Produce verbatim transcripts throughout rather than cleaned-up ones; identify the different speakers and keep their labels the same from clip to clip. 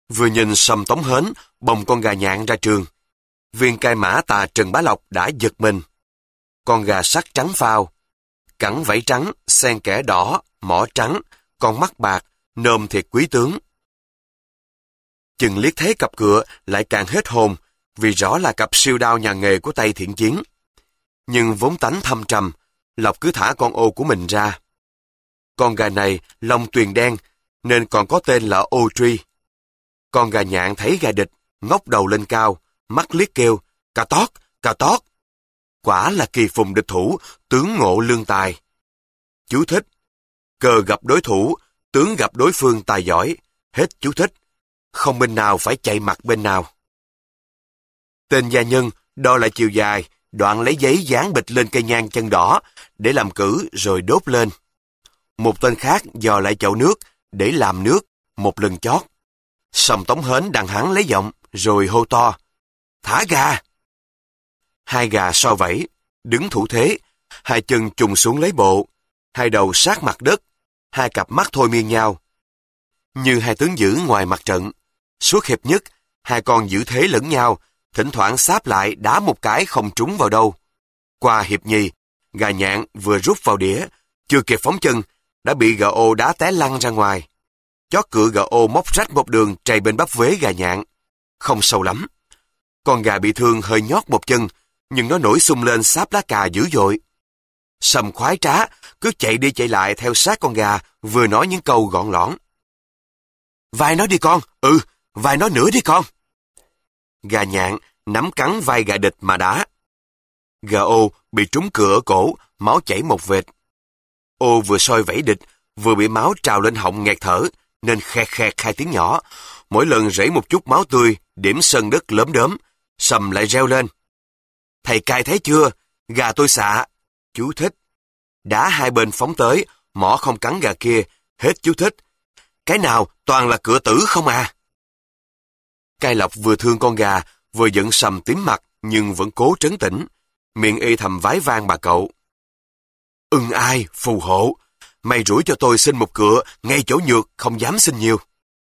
Speaker 1: Vừa nhìn Sầm Tống Hến bồng con gà nhạn ra trường, viên cai mã tà Trần Bá Lộc đã giật mình. Con gà sắt trắng phao, cẳng vảy trắng, xen kẽ đỏ, mỏ trắng, con mắt bạc, nôm thiệt quý tướng. Chừng liếc thấy cặp cựa lại càng hết hồn, vì rõ là cặp siêu đao nhà nghề của tay thiện chiến. Nhưng vốn tánh thâm trầm, Lộc cứ thả con ô của mình ra. Con gà này lông tuyền đen, nên còn có tên là ô truy. Con gà nhạn thấy gà địch, ngóc đầu lên cao, mắt liếc kêu, cà tót, cà tót. Quả là kỳ phùng địch thủ, tướng ngộ lương tài. Chú thích: cờ gặp đối thủ, tướng gặp đối phương tài giỏi. Hết chú thích. Không bên nào phải chạy mặt bên nào. Tên gia nhân đo lại chiều dài, đoạn lấy giấy dán bịch lên cây nhang chân đỏ để làm cử rồi đốt lên. Một tên khác dò lại chậu nước để làm nước một lần chót. Sầm Tống Hến đằng hắn lấy giọng rồi hô to, thả gà. Hai gà so vẫy, đứng thủ thế, hai chân trùng xuống lấy bộ, hai đầu sát mặt đất, hai cặp mắt thôi miên nhau. Như hai tướng giữ ngoài mặt trận, suốt hiệp nhất, hai con giữ thế lẫn nhau, thỉnh thoảng sáp lại đá một cái không trúng vào đâu. Qua hiệp nhì, gà nhạn vừa rút vào đĩa, chưa kịp phóng chân, đã bị gà ô đá té lăn ra ngoài. Chót cựa gà ô móc rách một đường trầy bên bắp vế gà nhạn. Không sâu lắm. Con gà bị thương hơi nhót một chân, nhưng nó nổi sung lên sáp lá cà dữ dội. Sầm khoái trá, cứ chạy đi chạy lại theo sát con gà, vừa nói những câu gọn lõn. Vai nó đi con, ừ, vai nó nữa đi con. Gà nhạn nắm cắn vai gà địch mà đá. Gà ô bị trúng cựa ở cổ, máu chảy một vệt. Ô vừa soi vẫy địch, vừa bị máu trào lên họng nghẹt thở, nên khẹt khẹt hai tiếng nhỏ. Mỗi lần rảy một chút máu tươi, điểm sân đất lốm đốm, Sầm lại reo lên. Thầy cai thấy chưa? Gà tôi xạ. Chú thích: đá hai bên phóng tới, mỏ không cắn gà kia. Hết chú thích. Cái nào toàn là cựa tử không à? Cai Lộc vừa thương con gà, vừa giận Sầm tím mặt, nhưng vẫn cố trấn tĩnh. Miệng y thầm vái vang bà cậu. Ưng ai, phù hộ. Mày rủi cho tôi xin một cựa, ngay chỗ nhược, không dám xin nhiều.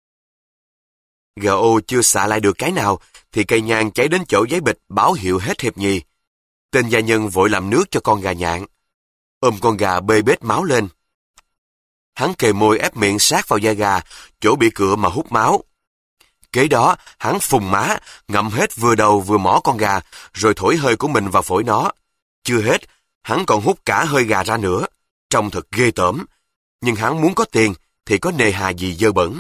Speaker 1: Gà ô chưa xạ lại được cái nào, thì cây nhang cháy đến chỗ giấy bịch báo hiệu hết hiệp nhì. Tên gia nhân vội làm nước cho con gà nhạn. Ôm con gà bê bết máu lên. Hắn kề môi ép miệng sát vào da gà, chỗ bị cựa mà hút máu. Kế đó, hắn phùng má, ngậm hết vừa đầu vừa mỏ con gà, rồi thổi hơi của mình vào phổi nó. Chưa hết, hắn còn hút cả hơi gà ra nữa. Trông thật ghê tởm. Nhưng hắn muốn có tiền, thì có nề hà gì dơ bẩn.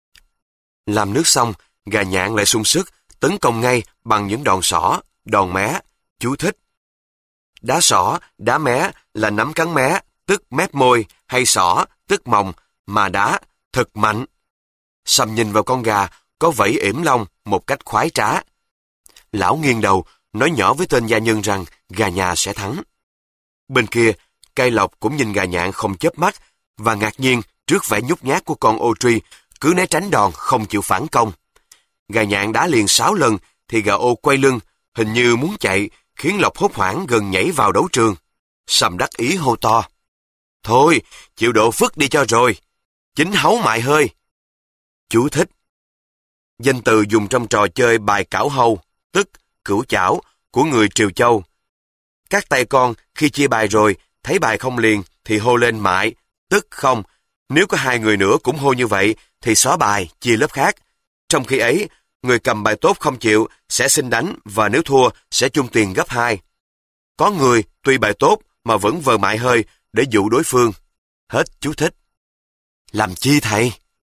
Speaker 1: Làm nước xong, gà nhạn lại sung sức, tấn công ngay bằng những đòn sỏ, đòn mé. Chú thích: đá sỏ, đá mé là nắm cắn mé, tức mép môi, hay sỏ, tức mòng, mà đá, thật mạnh. Sầm nhìn vào con gà, có vẫy yểm lông một cách khoái trá. Lão nghiêng đầu, nói nhỏ với tên gia nhân rằng gà nhà sẽ thắng. Bên kia, Cai Lộc cũng nhìn gà nhạn không chớp mắt, và ngạc nhiên trước vẻ nhút nhát của con ô truy, cứ né tránh đòn, không chịu phản công. Gà nhạn đá liền sáu lần, thì gà ô quay lưng, hình như muốn chạy, khiến Lộc hốt hoảng gần nhảy vào đấu trường. Sầm đắc ý hô to. Thôi, chịu độ phức đi cho rồi. Chính háu mại hơi. Chú thích: danh từ dùng trong trò chơi bài cảo hâu, tức cửu chảo, của người Triều Châu. Các tay con khi chia bài rồi, thấy bài không liền thì hô lên mại, tức không. Nếu có hai người nữa cũng hô như vậy thì xóa bài, chia lớp khác. Trong khi ấy, người cầm bài tốt không chịu sẽ xin đánh, và nếu thua sẽ chung tiền gấp hai. Có người tuy bài tốt mà vẫn vờ mại hơi để dụ đối phương. Hết chú thích. Làm chi thầy?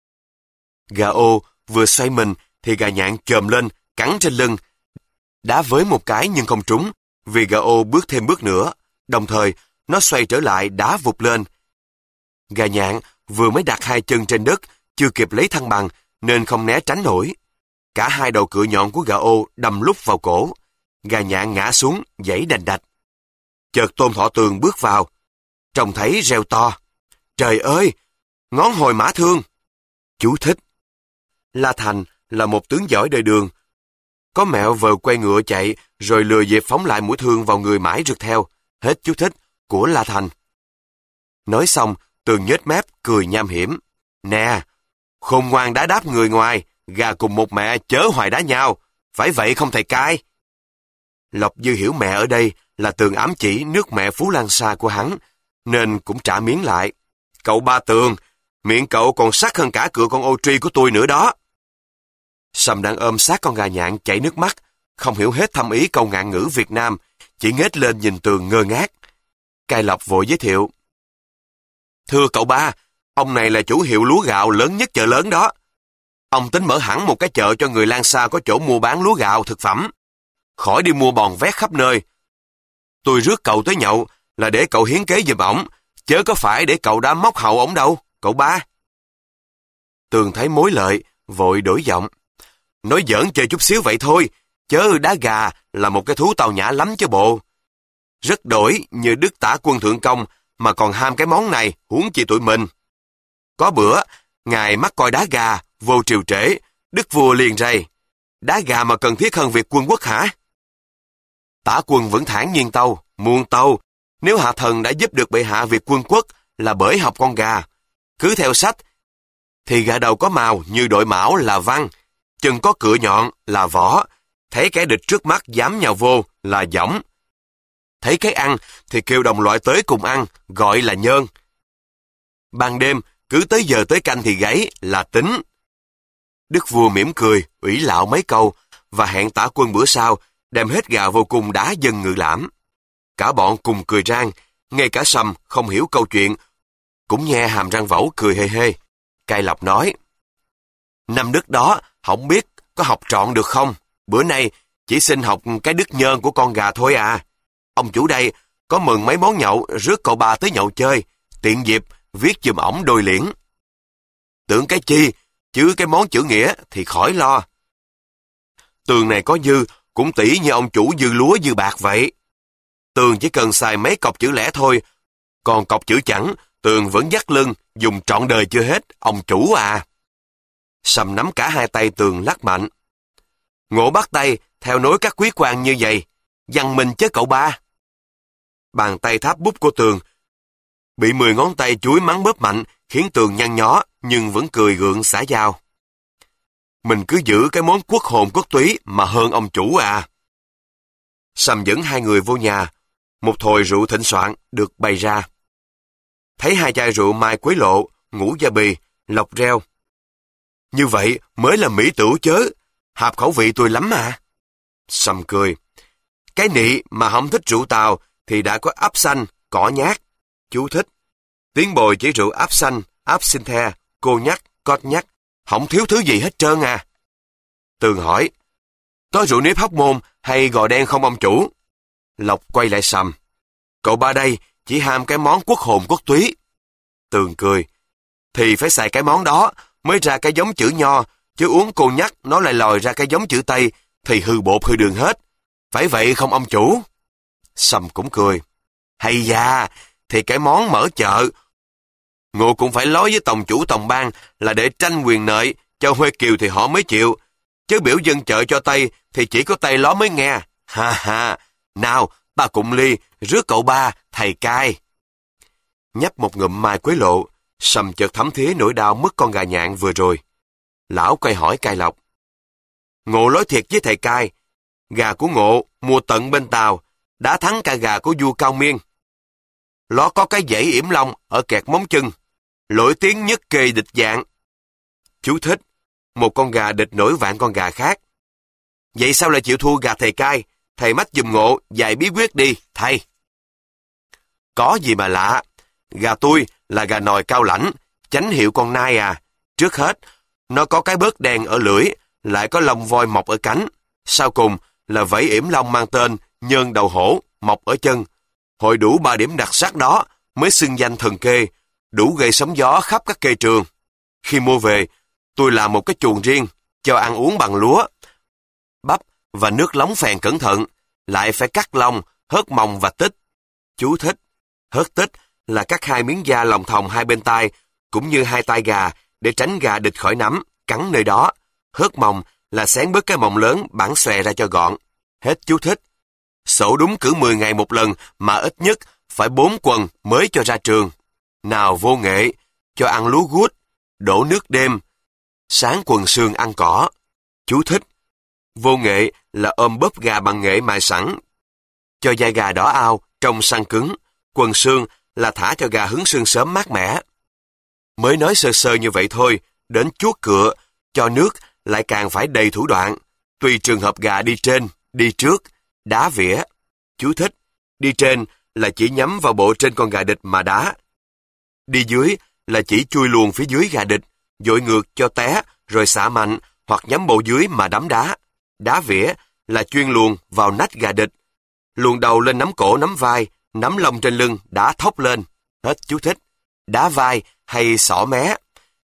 Speaker 1: Gà ô vừa xoay mình thì gà nhạn chồm lên, cắn trên lưng. Đá với một cái nhưng không trúng, vì gà ô bước thêm bước nữa. Đồng thời, nó xoay trở lại đá vụt lên. Gà nhạn vừa mới đặt hai chân trên đất, chưa kịp lấy thăng bằng, nên không né tránh nổi. Cả hai đầu cựa nhọn của gà ô đâm lúc vào cổ. Gà nhạn ngã xuống, giãy đành đạch. Chợt Tôn Thọ Tường bước vào. Trông thấy reo to. Trời ơi! Ngón hồi mã thương! Chú thích: La Thành là một tướng giỏi đời Đường. Có mẹo vờ quay ngựa chạy, rồi lừa dịp phóng lại mũi thương vào người mãi rượt theo. Hết chú thích của La Thành. Nói xong, Tường nhếch mép, cười nham hiểm. Nè! Khôn ngoan đã đáp người ngoài, gà cùng một mẹ chớ hoài đá nhau, phải vậy không thầy cai? Lộc Dư hiểu mẹ ở đây là Tường ám chỉ nước mẹ Phú Lan Sa của hắn, nên cũng trả miếng lại. Cậu ba Tường, miệng cậu còn sắc hơn cả cựa con ô tri của tôi nữa đó. Sầm đang ôm sát con gà nhạn chảy nước mắt, không hiểu hết thâm ý câu ngạn ngữ Việt Nam, chỉ nghếch lên nhìn Tường ngơ ngác. Cai Lộc vội giới thiệu. Thưa cậu ba, ông này là chủ hiệu lúa gạo lớn nhất chợ lớn đó. Ông tính mở hẳn một cái chợ cho người Lan Sa có chỗ mua bán lúa gạo, thực phẩm. Khỏi đi mua bòn vét khắp nơi. Tôi rước cậu tới nhậu là để cậu hiến kế giùm ổng, chớ có phải để cậu đã móc hậu ổng đâu, cậu ba. Tường thấy mối lợi, vội đổi giọng. Nói giỡn chơi chút xíu vậy thôi, chớ đá gà là một cái thú tào nhã lắm chứ bộ. Rất đổi như Đức Tả Quân Thượng Công mà còn ham cái món này, huống chi tụi mình. Có bữa, ngài mắc coi đá gà, vô triều trễ, Đức vua liền rầy. Đá gà mà cần thiết hơn việc quân quốc hả? Tả Quân vẫn thản nhiên tâu, muôn tâu, nếu hạ thần đã giúp được bệ hạ việc quân quốc là bởi học con gà. Cứ theo sách, thì gà đầu có màu như đội mão là văn, chân có cựa nhọn là võ, thấy kẻ địch trước mắt dám nhào vô là dõng. Thấy cái ăn thì kêu đồng loại tới cùng ăn, gọi là nhơn. Ban đêm, cứ tới giờ tới canh thì gáy là tính. Đức vua mỉm cười, ủy lạo mấy câu, và hẹn Tả Quân bữa sau, đem hết gà vô cung đá dân ngự lãm. Cả bọn cùng cười rang, ngay cả Sầm không hiểu câu chuyện, cũng nhe hàm răng vẩu cười hê hê. Cai Lộc nói, năm đức đó, không biết có học trọn được không? Bữa nay, chỉ xin học cái đức nhơn của con gà thôi à. Ông chủ đây có mừng mấy món nhậu, rước cậu ba tới nhậu chơi, tiện dịp viết giùm ổng đôi liễn. Tưởng cái chi, chứ cái món chữ nghĩa thì khỏi lo. Tường này có dư, cũng tỷ như ông chủ dư lúa dư bạc vậy. Tường chỉ cần xài mấy cọc chữ lẻ thôi, còn cọc chữ chẵn, Tường vẫn dắt lưng, dùng trọn đời chưa hết, ông chủ à. Sầm nắm cả hai tay Tường lắc mạnh. Ngộ bắt tay, theo nối các quý quan như vậy, văn minh chứ cậu ba. Bàn tay tháp bút của Tường bị mười ngón tay chuối mắng bóp mạnh, khiến Tường nhăn nhó, nhưng vẫn cười gượng xả giao. Mình cứ giữ cái món quốc hồn quốc túy mà hơn ông chủ à. Sầm dẫn hai người vô nhà, một thồi rượu thịnh soạn được bày ra. Thấy hai chai rượu mai quế lộ, ngũ gia bì, lộc reo. Như vậy mới là mỹ tửu chớ, hợp khẩu vị tôi lắm mà. Sầm cười. Cái nị mà không thích rượu Tàu thì đã có áp xanh, cỏ nhát. Chú thích. Tiếng bồi chỉ rượu áp xanh, áp xin the, cô nhắc, cót nhắc, không thiếu thứ gì hết trơn à. Tường hỏi, có rượu nếp Hóc Môn hay gò đen không ông chủ? Lộc quay lại Sầm. Cậu ba đây chỉ ham cái món quốc hồn quốc túy. Tường cười. Thì phải xài cái món đó mới ra cái giống chữ nho, chứ uống cô nhắc nó lại lòi ra cái giống chữ Tây thì hư bột hư đường hết. Phải vậy không ông chủ? Sầm cũng cười. Hay da, thì cái món mở chợ. Ngộ cũng phải nói với tổng chủ tổng bang là để tranh quyền nợ, cho Huê Kiều thì họ mới chịu. Chứ biểu dân chợ cho Tây thì chỉ có Tây ló mới nghe. Ha ha, nào, ta cùng ly, rước cậu ba, thầy cai. Nhấp một ngụm mai quế lộ, Sầm chợt thấm thía nỗi đau mất con gà nhạn vừa rồi. Lão quay hỏi Cai Lộc. Ngộ nói thiệt với thầy cai, gà của Ngộ mua tận bên Tàu, đã thắng cả gà của vua Cao Miên. Nó có cái dãy yểm long ở kẹt móng chân, nổi tiếng nhất kê địch dạng. Chú thích, một con gà địch nổi vạn con gà khác. Vậy sao lại chịu thua gà thầy cai? Thầy mách giùm Ngộ vài bí quyết đi, thầy. Có gì mà lạ, gà tôi là gà nòi cao lãnh, chánh hiệu con nai à. Trước hết, nó có cái bớt đen ở lưỡi, lại có lông voi mọc ở cánh. Sau cùng là vảy yểm long mang tên nhơn đầu hổ, mọc ở chân. Hội đủ ba điểm đặc sắc đó mới xưng danh thần kê, đủ gây sóng gió khắp các kê trường. Khi mua về, tôi làm một cái chuồng riêng, cho ăn uống bằng lúa, bắp và nước lóng phèn cẩn thận, lại phải cắt lông, hớt mồng và tích. Chú thích, hớt tích là cắt hai miếng da lòng thòng hai bên tai, cũng như hai tai gà, để tránh gà địch khỏi nắm, cắn nơi đó. Hớt mồng là xén bớt cái mồng lớn, bản xòe ra cho gọn. Hết chú thích. Sổ đúng cử mười ngày một lần, mà ít nhất phải bốn quần mới cho ra trường. Nào vô nghệ, cho ăn lúa guốt, đổ nước đêm, Sáng quần sương ăn cỏ. Chú thích. Vô nghệ là ôm bóp gà bằng nghệ mài sẵn, cho da gà đỏ ao, trong săn cứng. Quần sương là thả cho gà hứng sương sớm mát mẻ. Mới nói sơ sơ như vậy thôi, đến chuốt cựa, cho nước lại càng phải đầy thủ đoạn. Tùy trường hợp gà đi trên, đi trước, đá vỉa. Chú thích. Đi trên là chỉ nhắm vào bộ trên con gà địch mà đá. Đi dưới là chỉ chui luồn phía dưới gà địch, dội ngược cho té, rồi xả mạnh, hoặc nhắm bộ dưới mà đấm đá. Đá vỉa là chuyên luồn vào nách gà địch. Luồn đầu lên nắm cổ nắm vai, nắm lông trên lưng, đá thốc lên. Hết chú thích. Đá vai hay xỏ mé.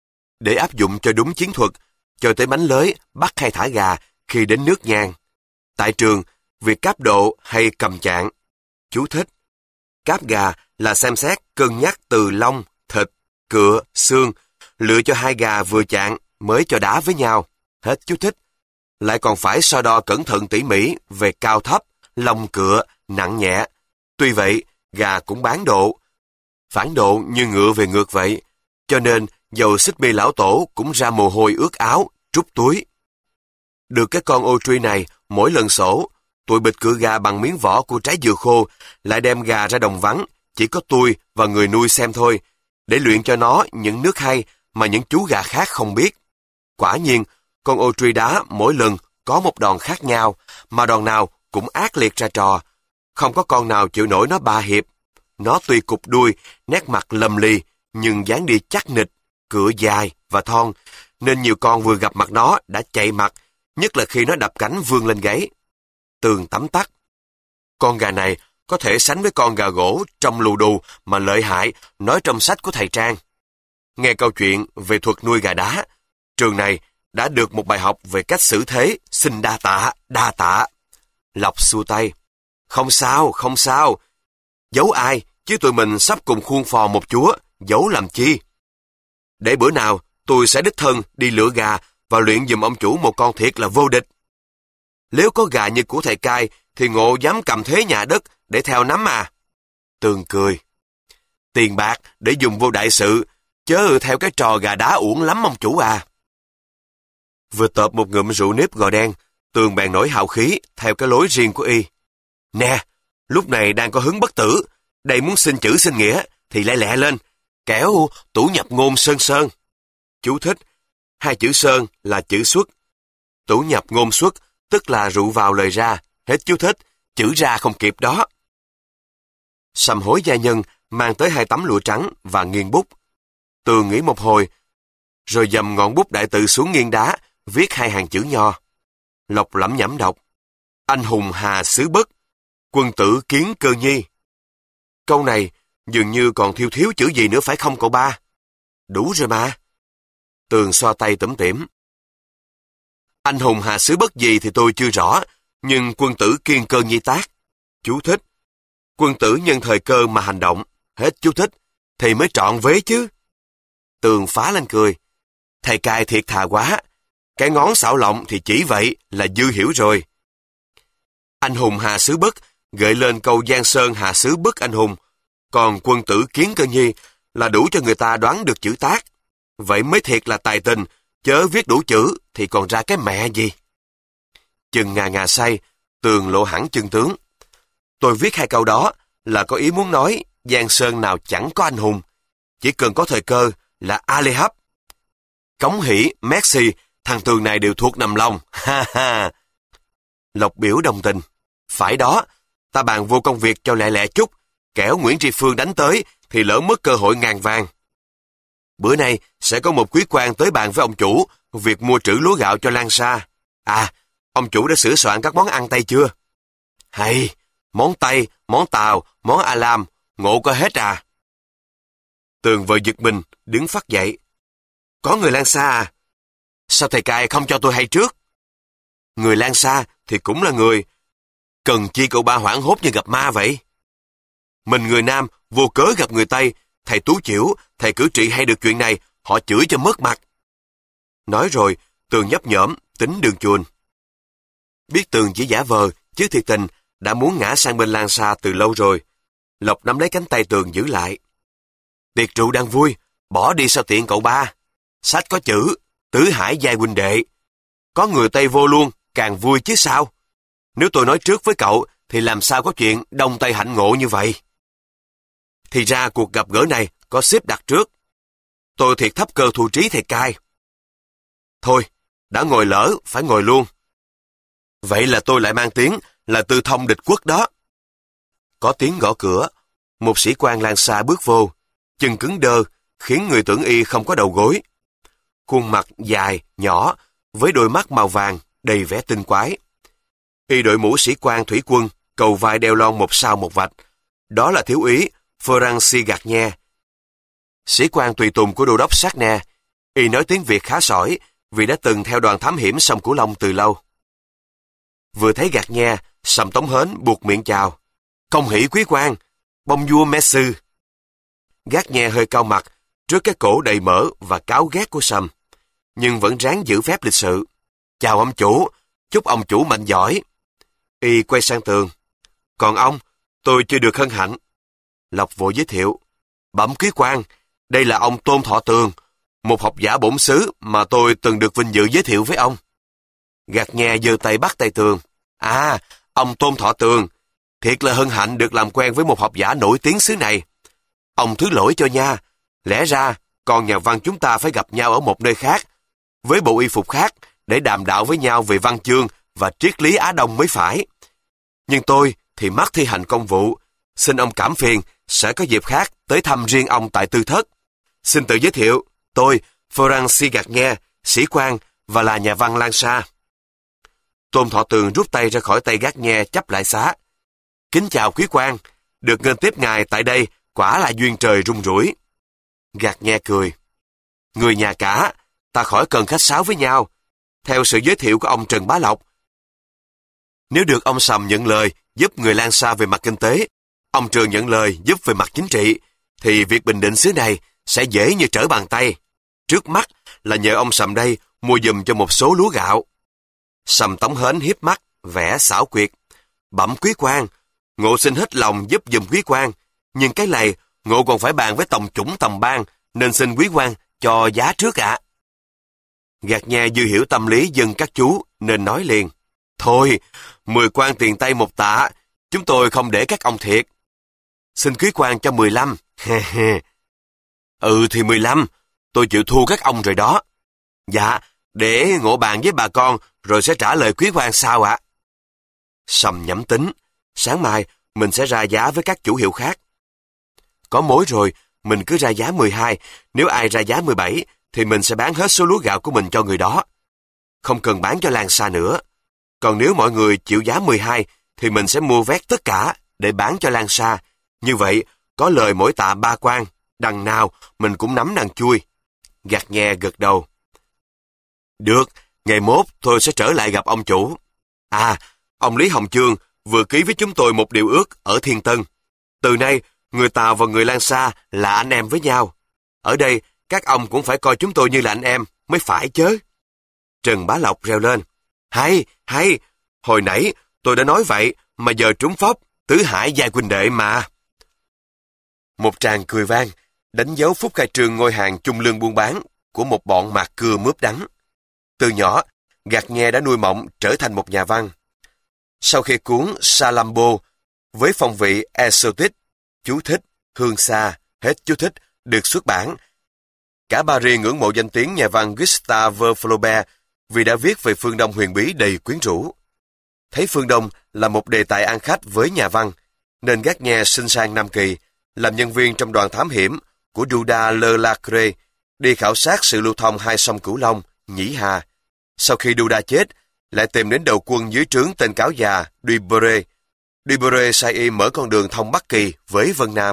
Speaker 1: Để áp dụng cho đúng chiến thuật, cho tới bánh lới, bắt hay thả gà khi đến nước nhang. Tại trường, việc cáp độ hay cầm chạng. Chú thích. Cáp gà là xem xét cân nhắc từ lông, thịt, cựa, xương, lựa cho hai gà vừa chạng mới cho đá với nhau. Hết chú thích. Lại còn phải so đo cẩn thận tỉ mỉ về cao thấp, lông cựa, nặng nhẹ. Tuy vậy, gà cũng bán độ. Phản độ như ngựa về ngược vậy. Cho nên, dầu xích mi lão tổ cũng ra mồ hôi ướt áo, trút túi. Được cái con ô truy này, mỗi lần sổ, tụi bịch cựa gà bằng miếng vỏ của trái dừa khô, lại đem gà ra đồng vắng, chỉ có tôi và người nuôi xem thôi, để luyện cho nó những nước hay mà những chú gà khác không biết. Quả nhiên, con ô truy đá mỗi lần có một đòn khác nhau, mà đòn nào cũng ác liệt ra trò. Không có con nào chịu nổi nó ba hiệp. Nó tuy cụp đuôi, nét mặt lầm lì, nhưng dáng đi chắc nịch, cựa dài và thon, nên nhiều con vừa gặp mặt nó đã chạy mặt, nhất là khi nó đập cánh vươn lên gáy. Tường tắm tắt. Con gà này có thể sánh với con gà gỗ trong lù đù mà lợi hại nói trong sách của thầy Trang. Nghe câu chuyện về thuật nuôi gà đá, trường này đã được một bài học về cách xử thế, xin đa tạ, đa tạ. Lộc xua tay. Không sao, không sao. Giấu ai, chứ tụi mình sắp cùng khuôn phò một chúa, giấu làm chi. Để bữa nào, tôi sẽ đích thân đi lựa gà và luyện giùm ông chủ một con thiệt là vô địch. Nếu có gà như của thầy Cai, thì ngộ dám cầm thế nhà đất để theo nắm à. Tường cười. Tiền bạc để dùng vô đại sự, chớ theo cái trò gà đá uổng lắm ông chủ à. Vừa tợp một ngụm rượu nếp gò đen, Tường bèn nổi hào khí theo cái lối riêng của y. Nè, lúc này đang có hứng bất tử, đây muốn xin chữ xin nghĩa thì lẹ lẹ lên, kẻo tủ nhập ngôn sơn sơn. Chú thích. Hai chữ sơn là chữ xuất. Tủ nhập ngôn xuất tức là rượu vào lời ra. Hết chú thích. Chữ ra không kịp đó. Sầm hối gia nhân mang tới hai tấm lụa trắng và nghiêng bút. Tường nghĩ một hồi, rồi dầm ngọn bút đại tự xuống nghiêng đá, viết hai hàng chữ nho. Lộc lẩm nhẩm đọc. Anh hùng hà xứ Bất, quân tử kiến cơ nhi. Câu này dường như còn thiếu thiếu chữ gì nữa phải không cậu ba? Đủ rồi mà. Tường xoa tay tủm tỉm. Anh hùng hà xứ Bất gì thì tôi chưa rõ, nhưng quân tử kiên cơ nhi tác. Chú thích. Quân tử nhân thời cơ mà hành động. Hết chú thích. Thì mới trọn vế chứ. Tường phá lên cười. Thầy Cai thiệt thà quá. Cái ngón xảo lộng thì chỉ vậy là dư hiểu rồi. Anh hùng hà xứ Bất gợi lên câu Giang Sơn hà xứ Bất anh hùng. Còn quân tử kiến cơ nhi là đủ cho người ta đoán được chữ tác. Vậy mới thiệt là tài tình, chớ viết đủ chữ thì còn ra cái mẹ gì. Chừng ngà ngà say, Tường lộ hẳn chân tướng. Tôi viết hai câu đó là có ý muốn nói Giang Sơn nào chẳng có anh hùng. Chỉ cần có thời cơ là Ali hấp. Cống hỉ, Messi, thằng Tường này đều thuộc nằm lòng. Ha ha. Lộc biểu đồng tình. Phải đó, ta bàn vô công việc cho lẹ lẹ chút, kẻo Nguyễn Tri Phương đánh tới thì lỡ mất cơ hội ngàn vàng. Bữa nay sẽ có một quý quan tới bàn với ông chủ việc mua trữ lúa gạo cho Lan Sa. À, ông chủ đã sửa soạn các món ăn Tây chưa? Hay, món Tây, món Tàu, món A Lam, ngộ có hết à? Tường vợ giật mình, đứng phắt dậy. Có người Lan Sa à? Sao thầy Cai không cho tôi hay trước? Người Lan Sa thì cũng là người. Cần chi cậu ba hoảng hốt như gặp ma vậy? Mình người Nam vô cớ gặp người Tây, thầy Tú Chiểu, thầy Cử Trị hay được chuyện này, họ chửi cho mất mặt. Nói rồi, Tường nhấp nhổm, tính đường chuồn. Biết Tường chỉ giả vờ, chứ thiệt tình, đã muốn ngã sang bên Lan Sa từ lâu rồi. Lộc nắm lấy cánh tay Tường giữ lại. Tiệc rượu đang vui, bỏ đi sao tiện cậu ba. Sách có chữ, Tứ hải giai huynh đệ. Có người Tây vô luôn, càng vui chứ sao? Nếu tôi nói trước với cậu, thì làm sao có chuyện đông tây hạnh ngộ như vậy? Thì ra cuộc gặp gỡ này có xếp đặt trước. Tôi thiệt thấp cơ thu trí thầy cai. Thôi, đã ngồi lỡ, phải ngồi luôn. Vậy là tôi lại mang tiếng là tư thông địch quốc đó. Có tiếng gõ cửa, một sĩ quan lang xa bước vô, chân cứng đơ, khiến người tưởng y không có đầu gối. Khuôn mặt dài, nhỏ, với đôi mắt màu vàng, đầy vẻ tinh quái. Y đội mũ sĩ quan thủy quân, cầu vai đeo lon một sao một vạch. Đó là thiếu úy Francis Garnier, sĩ quan tùy tùng của đô đốc Sarney. Y nói tiếng Việt khá sỏi vì đã từng theo đoàn thám hiểm sông Cửu Long từ lâu. Vừa thấy Garnier, Sầm Tống Hến buộc miệng chào. Công hỷ quý quan, bonjour monsieur. Garnier hơi cau mặt trước cái cổ đầy mỡ và cáo ghét của Sầm, nhưng vẫn ráng giữ phép lịch sự. Chào ông chủ, chúc ông chủ mạnh giỏi. Y quay sang tường. Còn ông, tôi chưa được hân hạnh. Lộc vội giới thiệu. Bẩm quý quan, đây là ông Tôn Thọ Tường, một học giả bổn xứ mà tôi từng được vinh dự giới thiệu với ông. Garnier giơ tay bắt tay Tường. À, ông Tôn Thọ Tường, thiệt là hân hạnh được làm quen với một học giả nổi tiếng xứ này. Ông thứ lỗi cho nha, lẽ ra con nhà văn chúng ta phải gặp nhau ở một nơi khác, với bộ y phục khác, để đàm đạo với nhau về văn chương và triết lý Á Đông mới phải. Nhưng tôi thì mắc thi hành công vụ, xin ông cảm phiền, sẽ có dịp khác tới thăm riêng ông tại tư thất. Xin tự giới thiệu, tôi, Francis Garnier, sĩ quan và là nhà văn Lan Sa. Tôn Thọ Tường rút tay ra khỏi tay Garnier chắp lại xá. Kính chào quý quan, được nghênh tiếp ngài tại đây quả là duyên trời rung rủi. Garnier cười. Người nhà cả, ta khỏi cần khách sáo với nhau. Theo sự giới thiệu của ông Trần Bá Lộc, nếu được ông Sầm nhận lời giúp người Lan Sa về mặt kinh tế, ông Trường nhận lời giúp về mặt chính trị, thì việc bình định xứ này sẽ dễ như trở bàn tay. Trước mắt là nhờ ông Sầm đây mua giùm cho một số lúa gạo. Sầm Tống Hến hiếp mắt, vẻ xảo quyệt. Bẩm quý quan, ngộ xin hết lòng giúp giùm quý quan, nhưng cái này ngộ còn phải bàn với tổng chủng tầm bang, nên xin quý quan cho giá trước ạ. À. Garnier dư hiểu tâm lý dân các chú, nên nói liền. Thôi, mười quan tiền Tây một tạ, chúng tôi không để các ông thiệt. Xin quý quan cho mười lăm. Ừ thì mười lăm, tôi chịu thua các ông rồi đó. Dạ, để ngộ bàn với bà con, rồi sẽ trả lời quý quan sao ạ? À? Sầm nhẩm tính, sáng mai mình sẽ ra giá với các chủ hiệu khác. Có mối rồi, mình cứ ra giá mười hai, nếu ai ra giá mười bảy, thì mình sẽ bán hết số lúa gạo của mình cho người đó. Không cần bán cho Lan Sa nữa. Còn nếu mọi người chịu giá mười hai, thì mình sẽ mua vét tất cả để bán cho Lan Sa. Như vậy, có lời mỗi tạ ba quan, đằng nào mình cũng nắm đằng chui. Garnier gật đầu. Được, ngày mốt tôi sẽ trở lại gặp ông chủ. À, ông Lý Hồng Chương vừa ký với chúng tôi một điều ước ở Thiên Tân. Từ nay, người Tàu và người Lan Sa là anh em với nhau. Ở đây, các ông cũng phải coi chúng tôi như là anh em, mới phải chứ. Trần Bá Lộc reo lên. Hay, hay, hồi nãy tôi đã nói vậy, mà giờ trúng phóc, tứ hải giai huynh đệ mà. Một tràng cười vang, đánh dấu phút khai trương ngôi hàng chung lương buôn bán của một bọn mạt cưa mướp đắng. Từ nhỏ, Garnier đã nuôi mộng trở thành một nhà văn. Sau khi cuốn Salammbô với phong vị exotic, chú thích, hương xa, hết chú thích, được xuất bản, cả Paris ngưỡng mộ danh tiếng nhà văn Gustave Flaubert vì đã viết về phương Đông huyền bí đầy quyến rũ. Thấy phương Đông là một đề tài ăn khách với nhà văn, nên Garnier xin sang Nam Kỳ, làm nhân viên trong đoàn thám hiểm của Doudat Le Lacré, đi khảo sát sự lưu thông hai sông Cửu Long, Nhĩ Hà. Sau khi Doudat chết, lại tìm đến đầu quân dưới trướng tên cáo già Dubré. Dubré sai y mở con đường thông Bắc Kỳ với Vân Nam.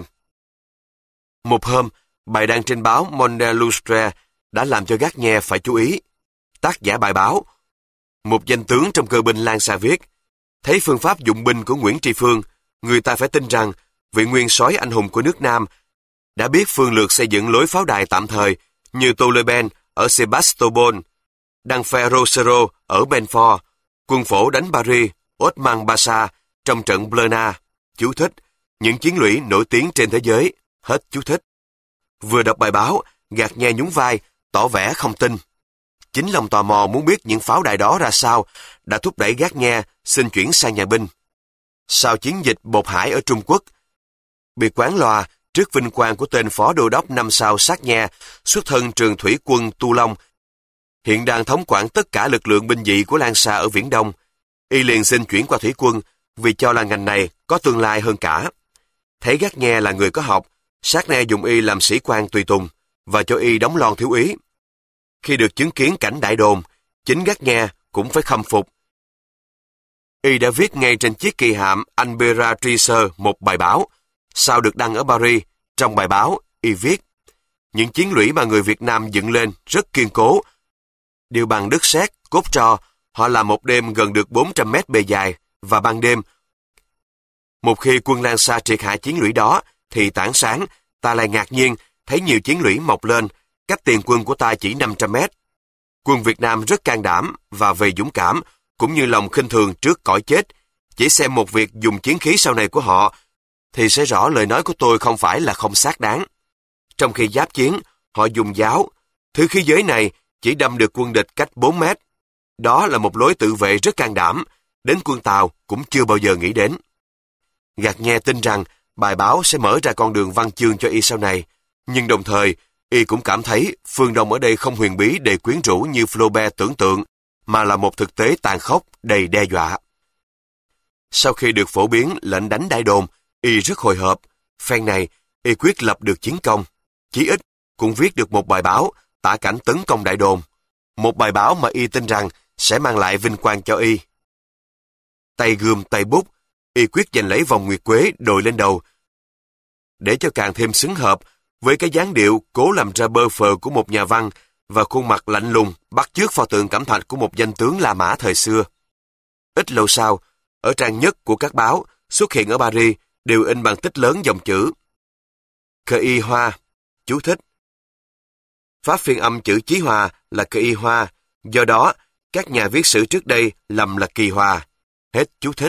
Speaker 1: Một hôm, bài đăng trên báo Monde Lustre đã làm cho Garnier phải chú ý. Tác giả bài báo, một danh tướng trong cơ binh Lan Sa viết, thấy phương pháp dụng binh của Nguyễn Tri Phương, người ta phải tin rằng vị nguyên soái anh hùng của nước Nam đã biết phương lược xây dựng lối pháo đài tạm thời như Toleben ở Sebastopol, Denfert Rochereau ở Belfort, quân phổ đánh Paris, Osman Basa trong trận Blerna. Chú thích, những chiến lũy nổi tiếng trên thế giới. Hết chú thích. Vừa đọc bài báo, Garnier nhún vai, tỏ vẻ không tin. chính lòng tò mò muốn biết những pháo đài đó ra sao đã thúc đẩy Garnier xin chuyển sang nhà binh. Sau chiến dịch Bột Hải ở Trung Quốc, bị quán loa trước vinh quang của tên phó đô đốc năm sao Sagna, xuất thân trường thủy quân Tu Long, hiện đang thống quản tất cả lực lượng binh dị của Lan Sa ở Viễn Đông, y liền xin chuyển qua thủy quân vì cho là ngành này có tương lai hơn cả. Thấy Garnier là người có học, Sagna dùng y làm sĩ quan tùy tùng và cho y đóng lon thiếu úy. Khi được chứng kiến cảnh đại đồn, chính Garnier cũng phải khâm phục. Y đã viết ngay trên chiếc kỳ hạm Imperatrice một bài báo, sau được đăng ở Paris. Trong bài báo, y viết: những chiến lũy mà người Việt Nam dựng lên rất kiên cố. Đều bằng đất sét, cốt tro, họ làm một đêm gần được bốn trăm mét bề dài, và ban đêm, một khi quân Lan Sa triệt hạ chiến lũy đó, thì tảng sáng, ta lại ngạc nhiên thấy nhiều chiến lũy mọc lên, cách tiền quân của ta chỉ năm trăm mét. Quân Việt Nam rất can đảm và về dũng cảm, cũng như lòng khinh thường trước cõi chết. Chỉ xem một việc dùng chiến khí sau này của họ, thì sẽ rõ lời nói của tôi không phải là không xác đáng. Trong khi giáp chiến, họ dùng giáo. Thứ khí giới này chỉ đâm được quân địch cách bốn mét. Đó là một lối tự vệ rất can đảm, đến quân Tàu cũng chưa bao giờ nghĩ đến. Garnier tin rằng bài báo sẽ mở ra con đường văn chương cho y sau này, nhưng đồng thời, y cũng cảm thấy phương Đông ở đây không huyền bí đầy quyến rũ như Flaubert tưởng tượng, mà là một thực tế tàn khốc đầy đe dọa. Sau khi được phổ biến lệnh đánh Đại Đồn, y rất hồi hộp. Phen này, y quyết lập được chiến công. Chí ít, cũng viết được một bài báo tả cảnh tấn công Đại Đồn. Một bài báo mà y tin rằng sẽ mang lại vinh quang cho y. Tay gươm tay bút, y quyết giành lấy vòng nguyệt quế đội lên đầu, để cho càng thêm xứng hợp với cái dáng điệu cố làm ra bơ phờ của một nhà văn và khuôn mặt lạnh lùng bắt chước pho tượng cẩm thạch của một danh tướng La Mã thời xưa. Ít lâu sau, ở trang nhất của các báo xuất hiện ở Paris đều in bằng tích lớn dòng chữ Cờ Y Hoa, chú thích. Pháp phiên âm chữ Chí Hòa là Cờ Y Hoa, do đó các nhà viết sử trước đây lầm là Kỳ Hòa. Hết chú thích.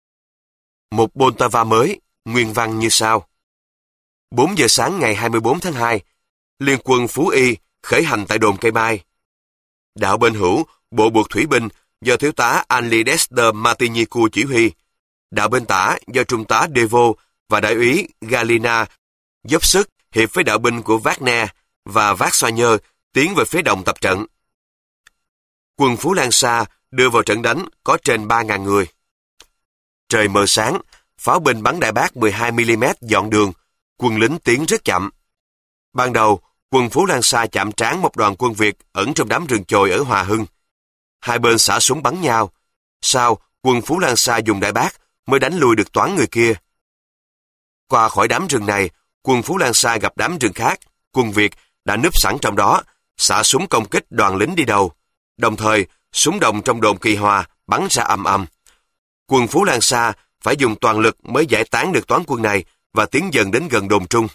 Speaker 1: Một Poltava mới, nguyên văn như sau. bốn giờ sáng ngày hai mươi bốn tháng hai, Liên quân Phú Y khởi hành tại đồn Cây Mai. Đạo bên hữu, bộ buộc thủy binh do thiếu tá Henri Dexter Martigny-Cu chỉ huy. Đạo bên tả do trung tá Devaux và đại úy Galina dốc sức hiệp với đạo binh của Wagner và Vaxoyer tiến về phía đồng tập trận. Quân Phú Lan Sa đưa vào trận đánh có trên ba nghìn người. Trời mờ sáng, pháo binh bắn đại bác mười hai mi li mét dọn đường, quân lính tiến rất chậm. Ban đầu, quân Phú Lan Sa chạm trán một đoàn quân Việt ẩn trong đám rừng chồi ở Hòa Hưng. Hai bên xả súng bắn nhau. Sau, quân Phú Lan Sa dùng đại bác mới đánh lùi được toán người kia. Qua khỏi đám rừng này, quân Phú Lan Sa gặp đám rừng khác, quân Việt đã núp sẵn trong đó, xả súng công kích đoàn lính đi đầu. Đồng thời, súng đồng trong đồn Kỳ Hòa bắn ra ầm ầm. Quân Phú Lan Sa phải dùng toàn lực mới giải tán được toán quân này và tiến dần đến gần đồn Trung.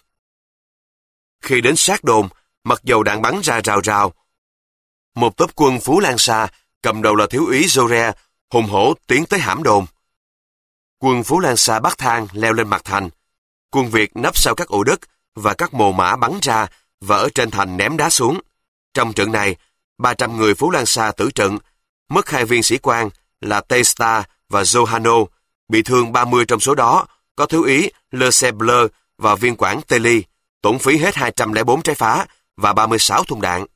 Speaker 1: Khi đến sát đồn, mặc dầu đạn bắn ra rào rào, một tốp quân Phú Lan Sa cầm đầu là thiếu úy Jore hùng hổ tiến tới hãm đồn. Quân Phú Lan Sa bắt thang leo lên mặt thành. Quân Việt nấp sau các ổ đất và các mồ mã bắn ra và ở trên thành ném đá xuống. Trong trận này, ba trăm người Phú Lan Sa tử trận, mất hai viên sĩ quan là Testa và Johano, bị thương ba mươi trong số đó, có thiếu úy Le Seble và viên quản Telly, tổn phí hết hai trăm lẻ bốn trái phá và ba mươi sáu thùng đạn.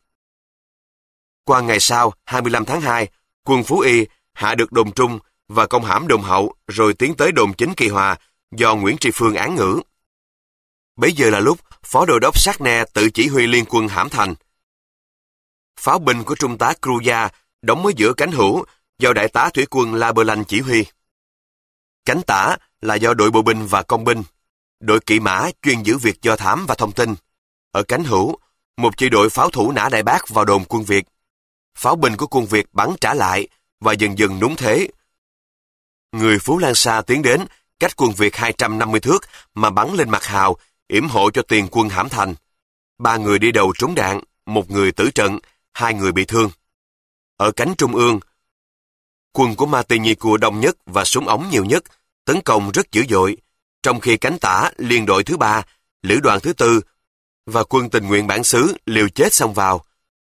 Speaker 1: Qua ngày sau, hai mươi lăm tháng hai, quân Phú Y hạ được đồn Trung và công hãm đồn Hậu rồi tiến tới đồn chính Kỳ Hòa do Nguyễn Tri Phương án ngữ. Bấy giờ là lúc phó đô đốc Sagna tự chỉ huy liên quân hãm thành. Pháo binh của trung tá Cruya đóng ở giữa cánh hữu do đại tá thủy quân La Berlan chỉ huy. Cánh tả là do đội bộ binh và công binh. Đội kỵ mã chuyên giữ việc do thám và thông tin. Ở cánh hữu, một chi đội pháo thủ nã đại bác vào đồn quân Việt. Pháo binh của quân Việt bắn trả lại và dần dần núng thế. Người Phú Lan Sa tiến đến cách quân Việt hai trăm năm mươi thước mà bắn lên mặt hào, yểm hộ cho tiền quân hãm thành. Ba người đi đầu trúng đạn, một người tử trận, hai người bị thương. Ở cánh trung ương, quân của Martigny-Cu đông nhất và súng ống nhiều nhất, tấn công rất dữ dội, trong khi cánh tả liên đội thứ ba, lữ đoàn thứ tư và quân tình nguyện bản xứ liều chết xông vào.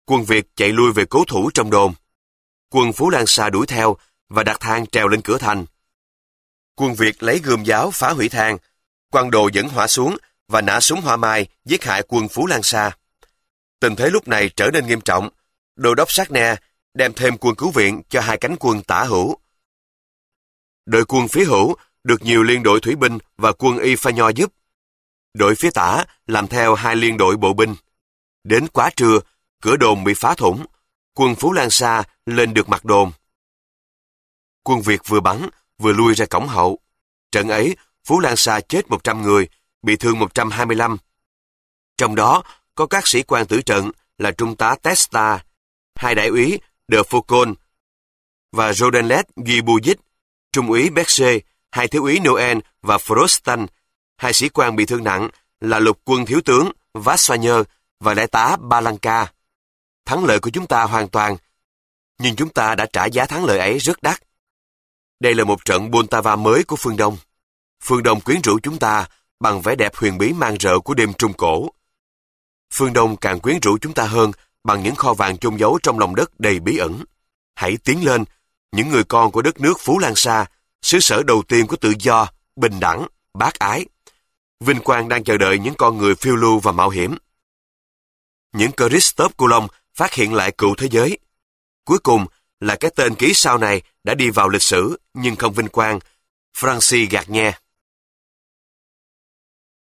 Speaker 1: Quân Việt chạy lui về cố thủ trong đồn. Quân Phú Lan Sa đuổi theo và đặt thang trèo lên cửa thành. Quân Việt lấy gươm giáo phá hủy thang, quăng đồ dẫn hỏa xuống và nã súng hoa mai giết hại quân Phú Lan Sa. Tình thế lúc này trở nên nghiêm trọng. Đô đốc Sát Ne đem thêm quân cứu viện cho hai cánh quân tả hữu. Đội quân phía hữu được nhiều liên đội thủy binh và quân Y Pha Nho giúp. Đội phía tả làm theo hai liên đội bộ binh. Đến quá trưa, cửa đồn bị phá thủng, quân Phú Lan Sa lên được mặt đồn. Quân Việt vừa bắn, vừa lui ra cổng hậu. Trận ấy, Phú Lan Sa chết một trăm người, bị thương một trăm hai mươi lăm. Trong đó, có các sĩ quan tử trận là Trung tá Testa, hai đại úy De Faucon và Rodenlet Guy-Bouillit, Trung úy Berger, hai thiếu úy Noel và Frostan, hai sĩ quan bị thương nặng là lục quân thiếu tướng Vassoyer và đại tá Balanca. Thắng lợi của chúng ta hoàn toàn, nhưng chúng ta đã trả giá thắng lợi ấy rất đắt. Đây là một trận Poltava mới của phương Đông. Phương Đông quyến rũ chúng ta bằng vẻ đẹp huyền bí mang rợ của đêm Trung Cổ. Phương Đông càng quyến rũ chúng ta hơn bằng những kho vàng chôn giấu trong lòng đất đầy bí ẩn. Hãy tiến lên, những người con của đất nước Phú Lan Sa, xứ sở đầu tiên của tự do, bình đẳng, bác ái. Vinh quang đang chờ đợi những con người phiêu lưu và mạo hiểm. Những Christophe Colomb phát hiện lại cựu thế giới. Cuối cùng là cái tên ký sau này đã đi vào lịch sử nhưng không vinh quang, Francis Garnier.